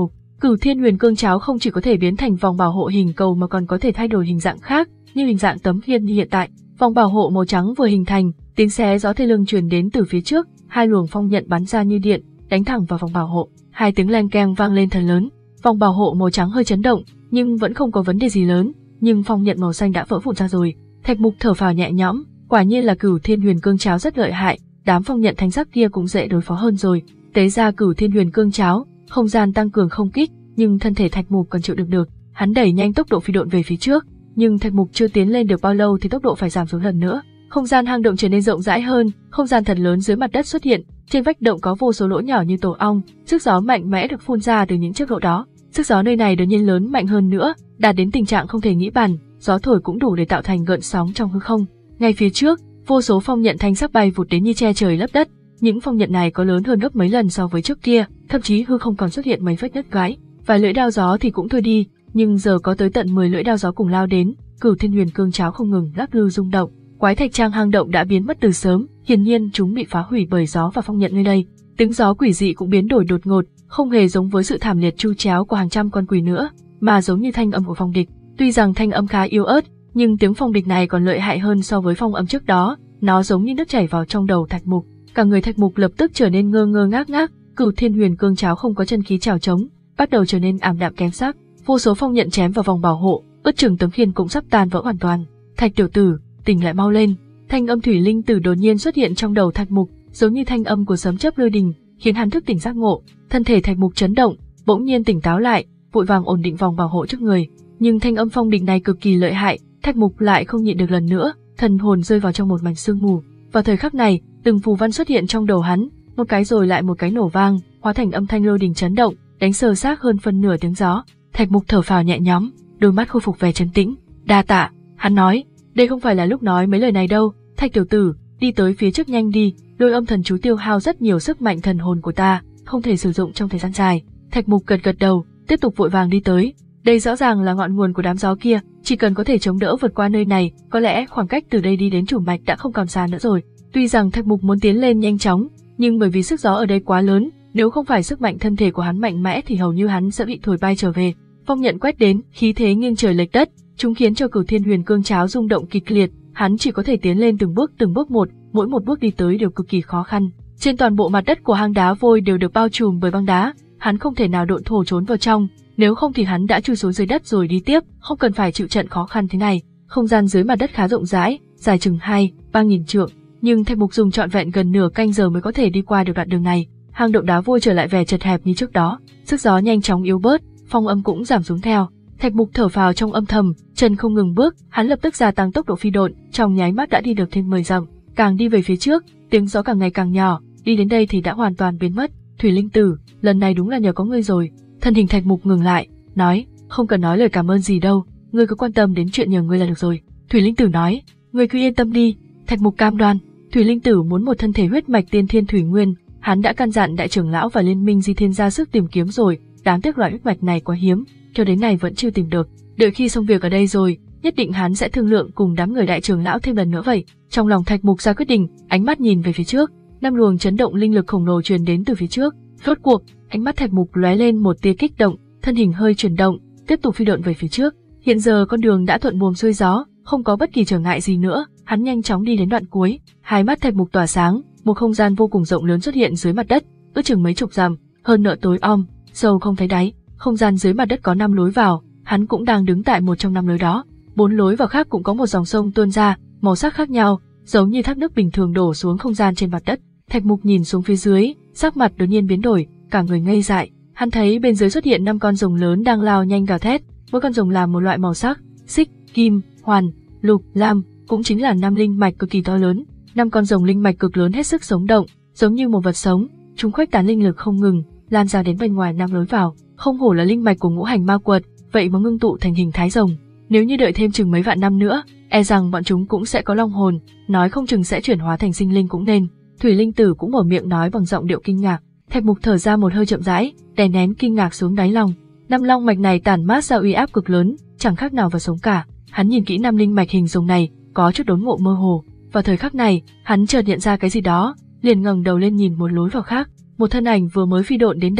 Cửu Thiên Huyền Cương Cháo không chỉ có thể biến thành vòng bảo hộ hình cầu mà còn có thể thay đổi hình dạng khác, như hình dạng tấm khiên như hiện tại. Vòng bảo hộ màu trắng vừa hình thành, tiếng xé gió thê lương truyền đến từ phía trước, hai luồng phong nhận bắn ra như điện, đánh thẳng vào vòng bảo hộ. Hai tiếng leng keng vang lên thật lớn. Vòng bảo hộ màu trắng hơi chấn động, nhưng vẫn không có vấn đề gì lớn, nhưng phong nhận màu xanh đã vỡ vụn ra rồi. Thạch Mục thở phào nhẹ nhõm, quả nhiên là Cửu Thiên Huyền Cương Cháo rất lợi hại, đám phong nhận thanh sắc kia cũng dễ đối phó hơn rồi. Tế ra Cửu Thiên Huyền Cương Cháo, không gian tăng cường không kích, nhưng thân thể Thạch Mục còn chịu đựng được. Hắn đẩy nhanh tốc độ phi độn về phía trước, nhưng Thạch Mục chưa tiến lên được bao lâu thì tốc độ phải giảm xuống lần nữa. Không gian hang động trở nên rộng rãi hơn, không gian thật lớn dưới mặt đất xuất hiện, trên vách động có vô số lỗ nhỏ như tổ ong, sức gió mạnh mẽ được phun ra từ những chiếc lỗ đó. Sức gió nơi này đột nhiên lớn mạnh hơn nữa, đạt đến tình trạng không thể nghĩ bàn, gió thổi cũng đủ để tạo thành gợn sóng trong hư không. Ngay phía trước, vô số phong nhận thanh sắc bay vụt đến như che trời lấp đất. Những phong nhận này có lớn hơn gấp mấy lần so với trước kia, thậm chí hư không còn xuất hiện mấy vết nứt gãy. Vài lưỡi đao gió thì cũng thôi đi, nhưng giờ có tới tận mười lưỡi đao gió cùng lao đến, Cửu Thiên Huyền Cương Cháo không ngừng lắc lư rung động. Quái thạch trang hang động đã biến mất từ sớm, hiển nhiên chúng bị phá hủy bởi gió và phong nhận nơi đây. Tiếng gió quỷ dị cũng biến đổi đột ngột, không hề giống với sự thảm liệt chu chéo của hàng trăm con quỷ nữa, mà giống như thanh âm của phong địch. Tuy rằng thanh âm khá yếu ớt, nhưng tiếng phong địch này còn lợi hại hơn so với phong âm trước đó, nó giống như nước chảy vào trong đầu Thạch Mục. Cả người Thạch Mục lập tức trở nên ngơ ngơ ngác ngác, Cửu Thiên Huyền Cương Cháo không có chân khí trào chống, bắt đầu trở nên ảm đạm kém sắc. Vô số phong nhận chém vào vòng bảo hộ, ước chừng tấm khiên cũng sắp tan vỡ hoàn toàn. Thạch tiểu tử, tỉnh lại mau lên! Thanh âm thủy linh tử đột nhiên xuất hiện trong đầu Thạch Mục, giống như thanh âm của sấm chớp lôi đình, khiến hắn thức tỉnh giác ngộ. Thân thể Thạch Mục chấn động, bỗng nhiên tỉnh táo lại, vội vàng ổn định vòng bảo hộ trước người. Nhưng thanh âm phong địch này cực kỳ lợi hại, Thạch Mục lại không nhịn được lần nữa, thần hồn rơi vào trong một mảnh sương mù. Vào thời khắc này, từng phù văn xuất hiện trong đầu hắn, một cái rồi lại một cái nổ vang, hóa thành âm thanh lôi đình chấn động, đánh sờ xác hơn phân nửa tiếng gió. Thạch Mục thở phào nhẹ nhõm, đôi mắt khôi phục vẻ trấn tĩnh. Đa tạ, hắn nói, đây không phải là lúc nói mấy lời này đâu. Thạch tiểu tử, đi tới phía trước nhanh đi, lôi âm thần chú tiêu hao rất nhiều sức mạnh thần hồn của ta, không thể sử dụng trong thời gian dài. Thạch Mục gật gật đầu, tiếp tục vội vàng đi tới. Đây rõ ràng là ngọn nguồn của đám gió kia, chỉ cần có thể chống đỡ vượt qua nơi này, có lẽ khoảng cách từ đây đi đến chủ mạch đã không còn xa nữa rồi. Tuy rằng Thạch Mục muốn tiến lên nhanh chóng, nhưng bởi vì sức gió ở đây quá lớn, nếu không phải sức mạnh thân thể của hắn mạnh mẽ thì hầu như hắn sẽ bị thổi bay trở về. Phong nhận quét đến, khí thế nghiêng trời lệch đất, chúng khiến cho Cửu Thiên Huyền Cương Cháo rung động kịch liệt, hắn chỉ có thể tiến lên từng bước từng bước một, mỗi một bước đi tới đều cực kỳ khó khăn. Trên toàn bộ mặt đất của hang đá vôi đều được bao trùm bởi băng đá, hắn không thể nào độn thổ trốn vào trong, nếu không thì hắn đã chui xuống dưới đất rồi đi tiếp, không cần phải chịu trận khó khăn thế này. Không gian dưới mặt đất khá rộng rãi, dài chừng hai, ba nghìn trượng, nhưng Thạch Mục dùng trọn vẹn gần nửa canh giờ mới có thể đi qua được đoạn đường này. Hang động đá vôi trở lại vẻ chật hẹp như trước đó, sức gió nhanh chóng yếu bớt, phong âm cũng giảm xuống theo. Thạch Mục thở phào trong âm thầm, chân không ngừng bước, hắn lập tức gia tăng tốc độ phi độn, trong nháy mắt đã đi được thêm mười dặm. Càng đi về phía trước, tiếng gió càng ngày càng nhỏ, đi đến đây thì đã hoàn toàn biến mất. Thủy Linh Tử, lần này đúng là nhờ có ngươi rồi. Thân hình Thạch Mục ngừng lại, nói, không cần nói lời cảm ơn gì đâu, ngươi cứ quan tâm đến chuyện nhờ ngươi là được rồi. Thủy Linh Tử nói, ngươi cứ yên tâm đi. Thạch Mục cam đoan. Thủy Linh Tử muốn một thân thể huyết mạch tiên thiên thủy nguyên, hắn đã căn dặn đại trưởng lão và liên minh Di Thiên ra sức tìm kiếm rồi, đáng tiếc loại huyết mạch này quá hiếm, cho đến nay vẫn chưa tìm được. Đợi khi xong việc ở đây rồi, nhất định hắn sẽ thương lượng cùng đám người đại trưởng lão thêm lần nữa vậy. Trong lòng Thạch Mục ra quyết định, ánh mắt nhìn về phía trước, năm luồng chấn động linh lực khổng lồ truyền đến từ phía trước. Rốt cuộc, ánh mắt Thạch Mục lóe lên một tia kích động, thân hình hơi chuyển động, tiếp tục phi độn về phía trước. Hiện giờ con đường đã thuận buồm xuôi gió, không có bất kỳ trở ngại gì nữa, hắn nhanh chóng đi đến đoạn cuối. Hai mắt Thạch Mục tỏa sáng, một không gian vô cùng rộng lớn xuất hiện dưới mặt đất, ước chừng mấy chục dặm, hơn nữa tối om, sâu không thấy đáy. Không gian dưới mặt đất có năm lối vào, hắn cũng đang đứng tại một trong năm lối đó. Bốn lối vào khác cũng có một dòng sông tuôn ra, màu sắc khác nhau, giống như thác nước bình thường đổ xuống không gian trên mặt đất. Thạch Mục nhìn xuống phía dưới, sắc mặt đột nhiên biến đổi, cả người ngây dại. Hắn thấy bên dưới xuất hiện năm con rồng lớn đang lao nhanh gào thét, mỗi con rồng làm một loại màu sắc, xích, kim, hoàn, lục, lam, cũng chính là năm linh mạch cực kỳ to lớn. Năm con rồng linh mạch cực lớn hết sức sống động, giống như một vật sống, chúng khuếch tán linh lực không ngừng, lan ra đến bên ngoài năm lối vào. Không hổ là linh mạch của ngũ hành ma quật, vậy mà ngưng tụ thành hình thái rồng. Nếu như đợi thêm chừng mấy vạn năm nữa, e rằng bọn chúng cũng sẽ có long hồn, nói không chừng sẽ chuyển hóa thành sinh linh cũng nên. Thủy Linh Tử cũng mở miệng nói bằng giọng điệu kinh ngạc. Thạch Mục thở ra một hơi chậm rãi, đè nén kinh ngạc xuống đáy lòng. Năm long mạch này tản mát ra uy áp cực lớn, chẳng khác nào vật sống cả. Hắn nhìn kỹ năm linh mạch hình rồng này, có chút đốn ngộ mơ hồ. Vào thời khắc này, hắn chợt nhận ra cái gì đó, liền ngẩng đầu lên nhìn một lối vào khác. Một thân ảnh vừa mới phi độn đến đây,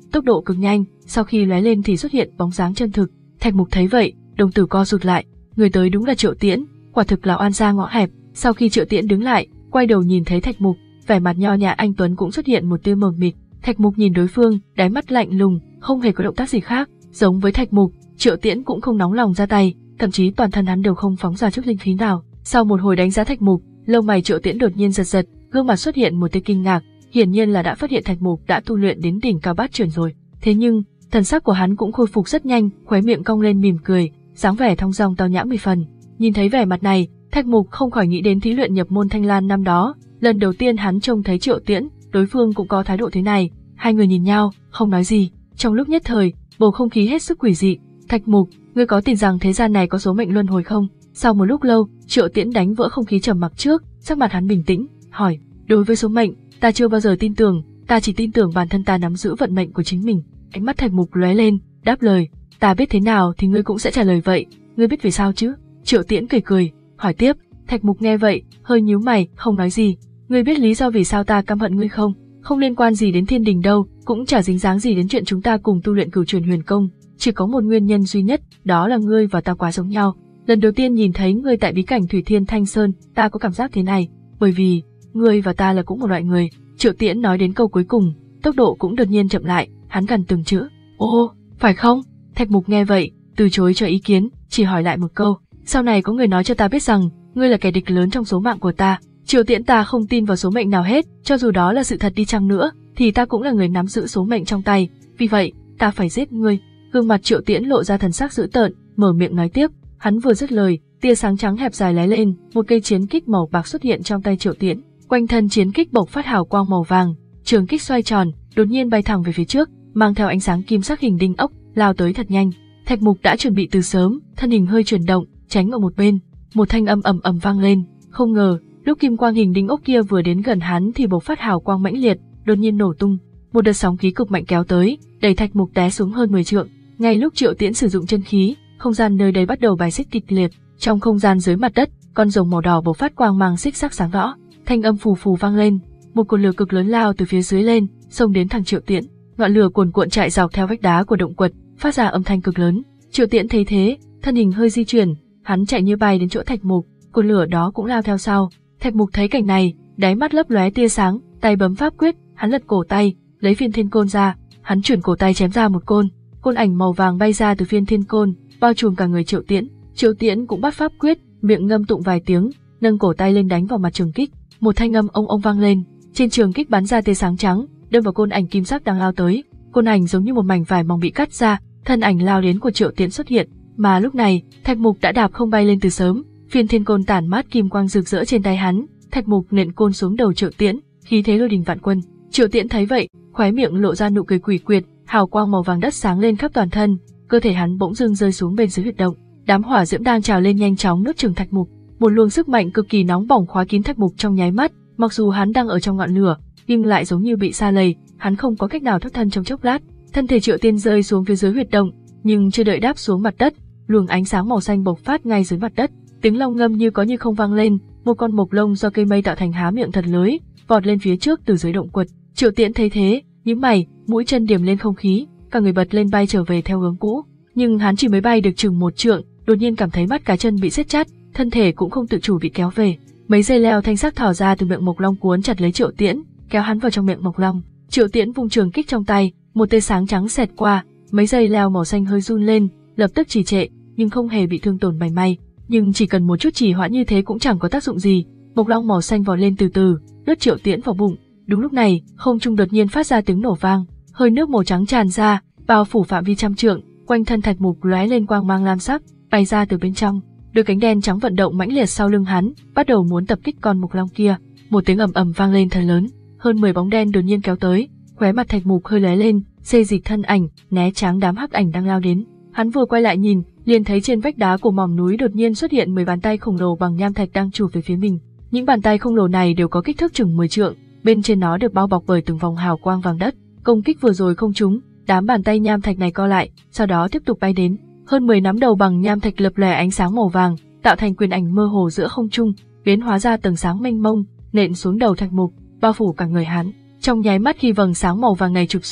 tốc độ cực nhanh, sau khi lóe lên thì xuất hiện bóng dáng chân thực. Thạch Mục thấy vậy, đồng tử co rụt lại, người tới đúng là Triệu Tiễn, quả thực là oan gia ngõ hẹp. Sau khi Triệu Tiễn đứng lại, quay đầu nhìn thấy Thạch Mục, vẻ mặt nho nhã anh tuấn cũng xuất hiện một tia mờ mịt. Thạch Mục nhìn đối phương, đáy mắt lạnh lùng, không hề có động tác gì khác. Giống với Thạch Mục, Triệu Tiễn cũng không nóng lòng ra tay, thậm chí toàn thân hắn đều không phóng ra chút linh khí nào. Sau một hồi đánh giá Thạch Mục, lông mày Triệu Tiễn đột nhiên giật giật, gương mặt xuất hiện một tia kinh ngạc, hiển nhiên là đã phát hiện Thạch Mục đã tu luyện đến đỉnh cao bát chuyển rồi. Thế nhưng, thần sắc của hắn cũng khôi phục rất nhanh, khóe miệng cong lên mỉm cười, dáng vẻ thong dong tao nhã mười phần. Nhìn thấy vẻ mặt này, Thạch Mục không khỏi nghĩ đến thí luyện nhập môn Thanh Lan năm đó, lần đầu tiên hắn trông thấy Triệu Tiễn, đối phương cũng có thái độ thế này. Hai người nhìn nhau, không nói gì. Trong lúc nhất thời, bầu không khí hết sức quỷ dị. Thạch Mục, ngươi có tin rằng thế gian này có số mệnh luân hồi không? Sau một lúc lâu, Triệu Tiễn đánh vỡ không khí trầm mặc trước, sắc mặt hắn bình tĩnh, hỏi, đối với số mệnh, ta chưa bao giờ tin tưởng, ta chỉ tin tưởng bản thân ta nắm giữ vận mệnh của chính mình. Ánh mắt Thạch Mục lóe lên, đáp lời, ta biết thế nào thì ngươi cũng sẽ trả lời vậy, ngươi biết vì sao chứ? Triệu Tiễn cười cười, hỏi tiếp. Thạch Mục nghe vậy, hơi nhíu mày, không nói gì. Ngươi biết lý do vì sao ta căm hận ngươi không? Không liên quan gì đến thiên đình đâu, cũng chả dính dáng gì đến chuyện chúng ta cùng tu luyện cửu truyền huyền công. Chỉ có một nguyên nhân duy nhất, đó là ngươi và ta quá giống nhau. Lần đầu tiên nhìn thấy ngươi tại bí cảnh Thủy Thiên Thanh Sơn, ta có cảm giác thế này, bởi vì ngươi và ta là cũng một loại người. Triệu Tiễn nói đến câu cuối cùng, tốc độ cũng đột nhiên chậm lại, hắn gần từng chữ. Ô, phải không? Thạch Mục nghe vậy, từ chối cho ý kiến, chỉ hỏi lại một câu. Sau này có người nói cho ta biết rằng ngươi là kẻ địch lớn trong số mạng của ta. Triệu Tiễn, ta không tin vào số mệnh nào hết, cho dù đó là sự thật đi chăng nữa, thì ta cũng là người nắm giữ số mệnh trong tay, vì vậy, ta phải giết ngươi. Gương mặt Triệu Tiễn lộ ra thần sắc dữ tợn, mở miệng nói tiếp. Hắn vừa dứt lời, tia sáng trắng hẹp dài lóe lên, một cây chiến kích màu bạc xuất hiện trong tay Triệu Tiễn. Quanh thân chiến kích bộc phát hào quang màu vàng, trường kích xoay tròn, đột nhiên bay thẳng về phía trước, mang theo ánh sáng kim sắc hình đinh ốc, lao tới thật nhanh. Thạch Mục đã chuẩn bị từ sớm, thân hình hơi chuyển động, tránh ở một bên. Một thanh âm ầm ầm vang lên, không ngờ, lúc kim quang hình đinh ốc kia vừa đến gần hắn thì bộc phát hào quang mãnh liệt, đột nhiên nổ tung. Một đợt sóng khí cực mạnh kéo tới, đẩy Thạch Mục té xuống hơn mười trượng. Ngay lúc Triệu Tiễn sử dụng chân khí, không gian nơi đây bắt đầu bài xích kịch liệt. Trong không gian dưới mặt đất, con rồng màu đỏ bộc phát quang mang xích sắc sáng rõ. Thanh âm phù phù vang lên, một cột lửa cực lớn lao từ phía dưới lên, xông đến thẳng Triệu Tiễn. Ngọn lửa cuồn cuộn chạy dọc theo vách đá của động quật, phát ra âm thanh cực lớn. Triệu Tiễn thấy thế, thân hình hơi di chuyển, hắn chạy như bay đến chỗ Thạch Mục, cột lửa đó cũng lao theo sau. Thạch Mục thấy cảnh này, đáy mắt lấp lóe tia sáng, tay bấm pháp quyết, hắn lật cổ tay, lấy phiên thiên côn ra, hắn chuyển cổ tay chém ra một côn, côn ảnh màu vàng bay ra từ phiên thiên côn, bao trùm cả người Triệu Tiễn. Triệu Tiễn cũng bắt pháp quyết, miệng ngâm tụng vài tiếng, nâng cổ tay lên đánh vào mặt trường kích. Một thanh âm ông ông vang lên, trên trường kích bắn ra tia sáng trắng, đâm vào côn ảnh kim sắc đang lao tới. Côn ảnh giống như một mảnh vải mỏng bị cắt ra, thân ảnh lao đến của Triệu Tiễn xuất hiện, mà lúc này, Thạch Mục đã đạp không bay lên từ sớm, phiên thiên côn tản mát kim quang rực rỡ trên tay hắn, Thạch Mục nện côn xuống đầu Triệu Tiễn, khí thế lôi đình vạn quân. Triệu Tiễn thấy vậy, khóe miệng lộ ra nụ cười quỷ quyệt, hào quang màu vàng đất sáng lên khắp toàn thân, cơ thể hắn bỗng dưng rơi xuống bên dưới huyệt động. Đám hỏa diễm đang trào lên nhanh chóng nuốt chửng Thạch Mục, một luồng sức mạnh cực kỳ nóng bỏng khóa kín Thạch Mục trong nháy mắt, mặc dù hắn đang ở trong ngọn lửa, nhưng lại giống như bị sa lầy, hắn không có cách nào thoát thân trong chốc lát. Thân thể Triệu Tiễn rơi xuống phía dưới huyệt động, nhưng chưa đợi đáp xuống mặt đất, luồng ánh sáng màu xanh bộc phát ngay dưới mặt đất, tiếng long ngâm như có như không vang lên, một con mộc lông do cây mây tạo thành há miệng thật lưới, vọt lên phía trước từ dưới động quật. Triệu Tiễn thấy thế, nhíu mày, mũi chân điểm lên không khí, cả người bật lên bay trở về theo hướng cũ, nhưng hắn chỉ mới bay được chừng một trượng, đột nhiên cảm thấy mắt cá chân bị siết chặt, thân thể cũng không tự chủ bị kéo về. Mấy dây leo thanh sắc thò ra từ miệng mộc long cuốn chặt lấy Triệu Tiễn, kéo hắn vào trong miệng mộc long. Triệu Tiễn vung trường kích trong tay, một tia sáng trắng xẹt qua, mấy dây leo màu xanh hơi run lên, lập tức trì trệ, nhưng không hề bị thương tổn mảy may. Nhưng chỉ cần một chút trì hoãn như thế cũng chẳng có tác dụng gì. Mộc long màu xanh vò lên từ từ, lướt Triệu Tiễn vào bụng. Đúng lúc này, không trung đột nhiên phát ra tiếng nổ vang, hơi nước màu trắng tràn ra, bao phủ phạm vi trăm trượng, quanh thân Thạch Mục lóe lên quang mang lam sắc, bay ra từ bên trong. Đôi cánh đen trắng vận động mãnh liệt sau lưng hắn, bắt đầu muốn tập kích con mộc long kia. Một tiếng ầm ầm vang lên thật lớn, hơn mười bóng đen đột nhiên kéo tới, khóe mặt Thạch Mục hơi lóe lên, xê dịch thân ảnh, né tránh đám hắc ảnh đang lao đến. Hắn vừa quay lại nhìn, liền thấy trên vách đá của mỏm núi đột nhiên xuất hiện mười bàn tay khổng lồ bằng nham thạch đang chụp về phía mình. Những bàn tay khổng lồ này đều có kích thước chừng mười trượng, bên trên nó được bao bọc bởi từng vòng hào quang vàng đất. Công kích vừa rồi không trúng, đám bàn tay nham thạch này co lại, sau đó tiếp tục bay đến. Hơn mười nắm đầu bằng nham thạch lập lòe ánh sáng màu vàng, tạo thành quyền ảnh mơ hồ giữa không trung, biến hóa ra tầng sáng mênh mông, nện xuống đầu Thạch Mục, bao phủ cả người hắn. Trong nháy mắt khi vầng sáng màu vàng này chụp xuống,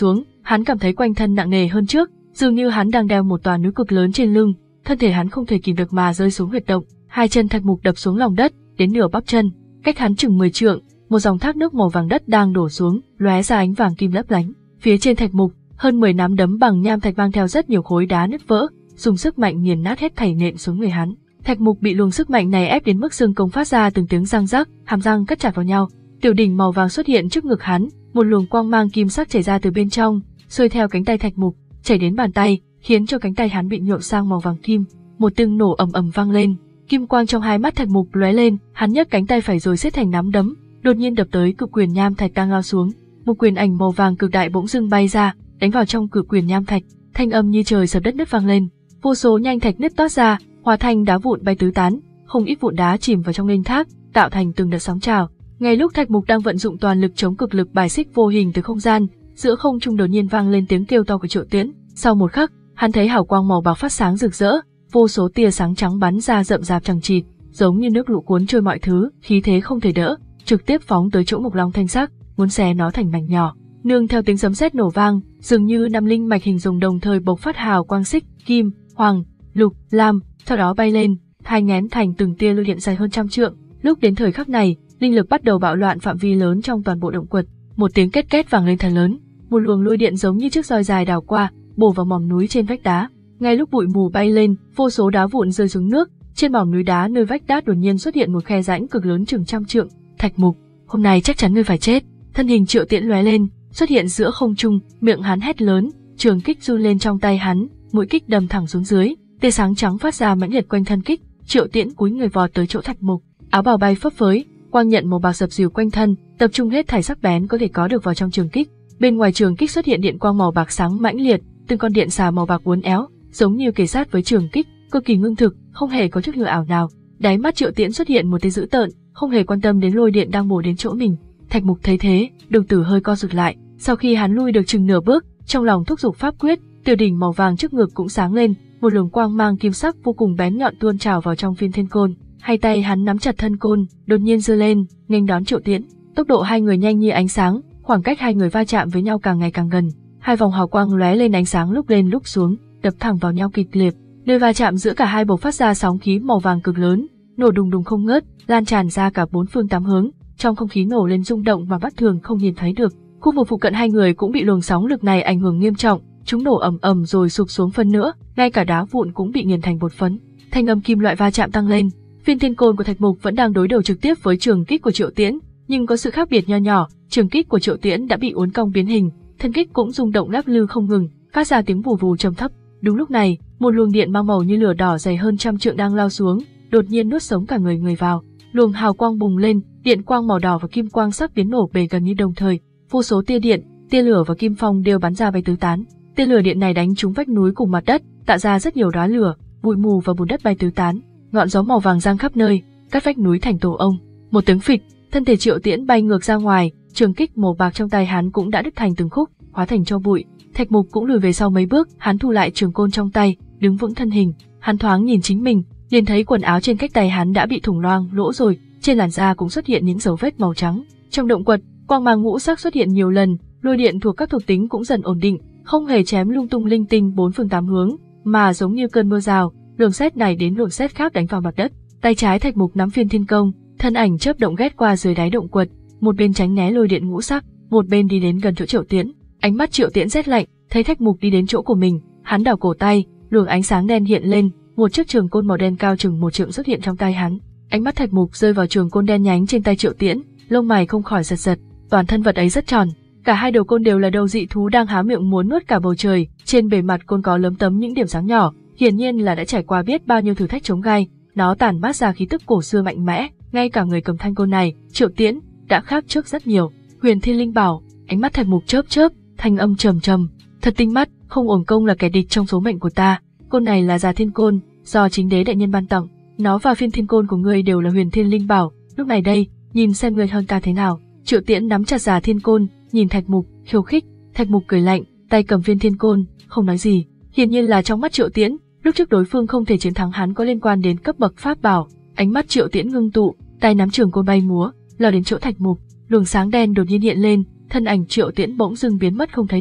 hắn cảm thấy quanh thân nặng nề hơn trước, dường như hắn đang đeo một tòa núi cực lớn trên lưng, thân thể hắn không thể kìm được mà rơi xuống huyệt động, hai chân Thạch Mục đập xuống lòng đất, đến nửa bắp chân, cách hắn chừng mười trượng, một dòng thác nước màu vàng đất đang đổ xuống, lóe ra ánh vàng kim lấp lánh. Phía trên Thạch Mục, hơn mười nắm đấm bằng nham thạch mang theo rất nhiều khối đá nứt vỡ, dùng sức mạnh nghiền nát hết thảy nện xuống người hắn. Thạch Mục bị luồng sức mạnh này ép đến mức xương cống phát ra từng tiếng răng rắc, hàm răng cắt chặt vào nhau. Tiểu đỉnh màu vàng xuất hiện trước ngực hắn, một luồng quang mang kim sắc chảy ra từ bên trong, xuôi theo cánh tay Thạch Mục, chảy đến bàn tay, khiến cho cánh tay hắn bị nhuộm sang màu vàng kim. Một tiếng nổ ầm ầm vang lên, kim quang trong hai mắt Thạch Mục lóe lên, hắn nhấc cánh tay phải rồi siết thành nắm đấm, đột nhiên đập tới cự quyền nham thạch đang lao xuống. Một quyền ảnh màu vàng cực đại bỗng dưng bay ra, đánh vào trong cự quyền nham thạch, thanh âm như trời sập đất nứt vang lên, vô số nham thạch nứt toát ra, hóa thành đá vụn bay tứ tán, không ít vụn đá chìm vào trong linh thác, tạo thành từng đợt sóng trào. Ngay lúc Thạch Mục đang vận dụng toàn lực chống cực lực bài xích vô hình từ không gian, giữa không trung đột nhiên vang lên tiếng kêu to của Triệu Tiễn. Sau một khắc, hắn thấy hào quang màu bạc phát sáng rực rỡ, vô số tia sáng trắng bắn ra rậm rạp chằng chịt, giống như nước lũ cuốn trôi mọi thứ, khí thế không thể đỡ, trực tiếp phóng tới chỗ Mộc Long thanh sắc, muốn xé nó thành mảnh nhỏ. Nương theo tiếng sấm sét nổ vang, dường như năm linh mạch hình rồng đồng thời bộc phát hào quang xích, kim, hoàng, lục, lam, sau đó bay lên, hai ngén thành từng tia lôi điện dài hơn trăm trượng. Lúc đến thời khắc này, linh lực bắt đầu bạo loạn phạm vi lớn trong toàn bộ động quật, một tiếng két két vang lên thật lớn, một luồng lôi điện giống như chiếc roi dài đảo qua, bổ vào mỏm núi trên vách đá. Ngay lúc bụi mù bay lên, vô số đá vụn rơi xuống nước, trên mỏm núi đá nơi vách đá đột nhiên xuất hiện một khe rãnh cực lớn chừng trăm trượng. Thạch Mục, hôm nay chắc chắn ngươi phải chết. Thân hình Triệu Tiễn lóe lên, xuất hiện giữa không trung, miệng hắn hét lớn, trường kích run lên trong tay hắn, mũi kích đâm thẳng xuống dưới, tia sáng trắng phát ra mãnh liệt quanh thân kích. Triệu Tiễn cúi người vọt tới chỗ Thạch Mục, áo bào bay phấp phới, quang nhận màu bạc sập dìu quanh thân, tập trung hết thảy sắc bén có thể có được vào trong trường kích. Bên ngoài trường kích xuất hiện điện quang màu bạc sáng mãnh liệt, từng con điện xà màu bạc uốn éo, giống như kề sát với trường kích, cực kỳ ngưng thực, không hề có chút lửa ảo nào. Đáy mắt Triệu Tiễn xuất hiện một tia dữ tợn, không hề quan tâm đến lôi điện đang bổ đến chỗ mình. Thạch Mục thấy thế, đồng tử hơi co rụt lại, sau khi hắn lui được chừng nửa bước, trong lòng thúc giục pháp quyết, tiểu đỉnh màu vàng trước ngực cũng sáng lên, một luồng quang mang kim sắc vô cùng bén nhọn tuôn trào vào trong Phiên Thiên Côn. Hai tay hắn nắm chặt thân côn, đột nhiên giơ lên, nghênh đón Triệu Tiễn. Tốc độ hai người nhanh như ánh sáng, khoảng cách hai người va chạm với nhau càng ngày càng gần. Hai vòng hào quang lóe lên ánh sáng lúc lên lúc xuống, đập thẳng vào nhau kịch liệt. Nơi va chạm giữa cả hai bộc phát ra sóng khí màu vàng cực lớn, nổ đùng đùng không ngớt, lan tràn ra cả bốn phương tám hướng. Trong không khí nổ lên rung động mà mắt thường không nhìn thấy được. Khu vực phụ cận hai người cũng bị luồng sóng lực này ảnh hưởng nghiêm trọng, chúng nổ ầm ầm rồi sụp xuống phân nữa, ngay cả đá vụn cũng bị nghiền thành bột phấn. Thanh âm kim loại va chạm tăng lên. Phiên Thiên Côn của Thạch Mục vẫn đang đối đầu trực tiếp với trường kích của Triệu Tiễn, nhưng có sự khác biệt nho nhỏ, trường kích của Triệu Tiễn đã bị uốn cong biến hình, thân kích cũng rung động lắc lư không ngừng, phát ra tiếng vù vù trầm thấp. Đúng lúc này, một luồng điện mang màu như lửa đỏ dày hơn trăm trượng đang lao xuống, đột nhiên nuốt sống cả người người vào. Luồng hào quang bùng lên, điện quang màu đỏ và kim quang sắc biến nổ bề gần như đồng thời, vô số tia điện, tia lửa và kim phong đều bắn ra bay tứ tán. Tia lửa điện này đánh trúng vách núi cùng mặt đất, tạo ra rất nhiều đóa lửa, bụi mù và bùn đất bay tứ tán. Ngọn gió màu vàng giang khắp nơi, cắt vách núi thành tổ ong. Một tiếng phịch, thân thể Triệu Tiễn bay ngược ra ngoài, trường kích màu bạc trong tay hắn cũng đã đứt thành từng khúc, hóa thành tro bụi. Thạch Mục cũng lùi về sau mấy bước, hắn thu lại trường côn trong tay, đứng vững thân hình. Hắn thoáng nhìn chính mình, liền thấy quần áo trên cách tay hắn đã bị thủng loang lỗ rồi, trên làn da cũng xuất hiện những dấu vết màu trắng. Trong động quật, quang mang ngũ sắc xuất hiện nhiều lần, lôi điện thuộc các thuộc tính cũng dần ổn định, không hề chém lung tung linh tinh bốn phương tám hướng, mà giống như cơn mưa rào, luồng sét này đến luồng sét khác đánh vào mặt đất. Tay trái Thạch Mục nắm Phiên Thiên Công, thân ảnh chớp động ghét qua dưới đáy động quật, một bên tránh né lôi điện ngũ sắc, một bên đi đến gần chỗ Triệu Tiễn. Ánh mắt Triệu Tiễn rét lạnh, thấy Thạch Mục đi đến chỗ của mình, hắn đảo cổ tay, luồng ánh sáng đen hiện lên, một chiếc trường côn màu đen cao chừng một trượng xuất hiện trong tay hắn. Ánh mắt Thạch Mục rơi vào trường côn đen nhánh trên tay Triệu Tiễn, lông mày không khỏi giật giật, toàn thân vật ấy rất tròn, cả hai đầu côn đều là đầu dị thú đang há miệng muốn nuốt cả bầu trời, trên bề mặt côn có lấm tấm những điểm sáng nhỏ, hiển nhiên là đã trải qua biết bao nhiêu thử thách chống gai, nó tản mát ra khí tức cổ xưa mạnh mẽ, ngay cả người cầm thanh côn này, Triệu Tiễn, đã khác trước rất nhiều. Huyền Thiên Linh Bảo, ánh mắt Thạch Mục chớp chớp, thanh âm trầm trầm, thật tinh mắt, không uổng công là kẻ địch trong số mệnh của ta. Côn này là Già Thiên Côn, do chính đế đại nhân ban tặng, nó và Phiên Thiên Côn của ngươi đều là Huyền Thiên Linh Bảo, lúc này đây, nhìn xem ngươi hơn ta thế nào. Triệu Tiễn nắm chặt Già Thiên Côn, nhìn Thạch Mục, khiêu khích. Thạch Mục cười lạnh, tay cầm Phiên Thiên Côn, không nói gì. Hiển nhiên là trong mắt Triệu Tiễn, lúc trước đối phương không thể chiến thắng hắn có liên quan đến cấp bậc pháp bảo. Ánh mắt Triệu Tiễn ngưng tụ, tay nắm trường côn bay múa, lao đến chỗ Thạch Mục, luồng sáng đen đột nhiên hiện lên, thân ảnh Triệu Tiễn bỗng dưng biến mất không thấy đâu.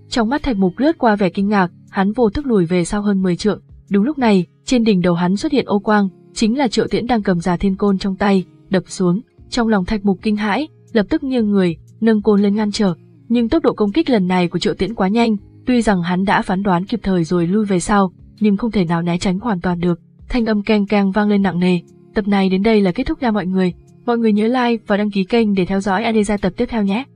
Trong mắt Thạch Mục lướt qua vẻ kinh ngạc, hắn vô thức lùi về sau hơn mười trượng. Đúng lúc này, trên đỉnh đầu hắn xuất hiện ô quang, chính là Triệu Tiễn đang cầm Già Thiên Côn trong tay, đập xuống. Trong lòng Thạch Mục kinh hãi, lập tức nghiêng người, nâng côn lên ngăn trở. Nhưng tốc độ công kích lần này của Triệu Tiễn quá nhanh, tuy rằng hắn đã phán đoán kịp thời rồi lui về sau, nhưng không thể nào né tránh hoàn toàn được. Thanh âm keng keng vang lên nặng nề. Tập này đến đây là kết thúc nha mọi người. Mọi người nhớ like và đăng ký kênh để theo dõi Adesa tập tiếp theo nhé.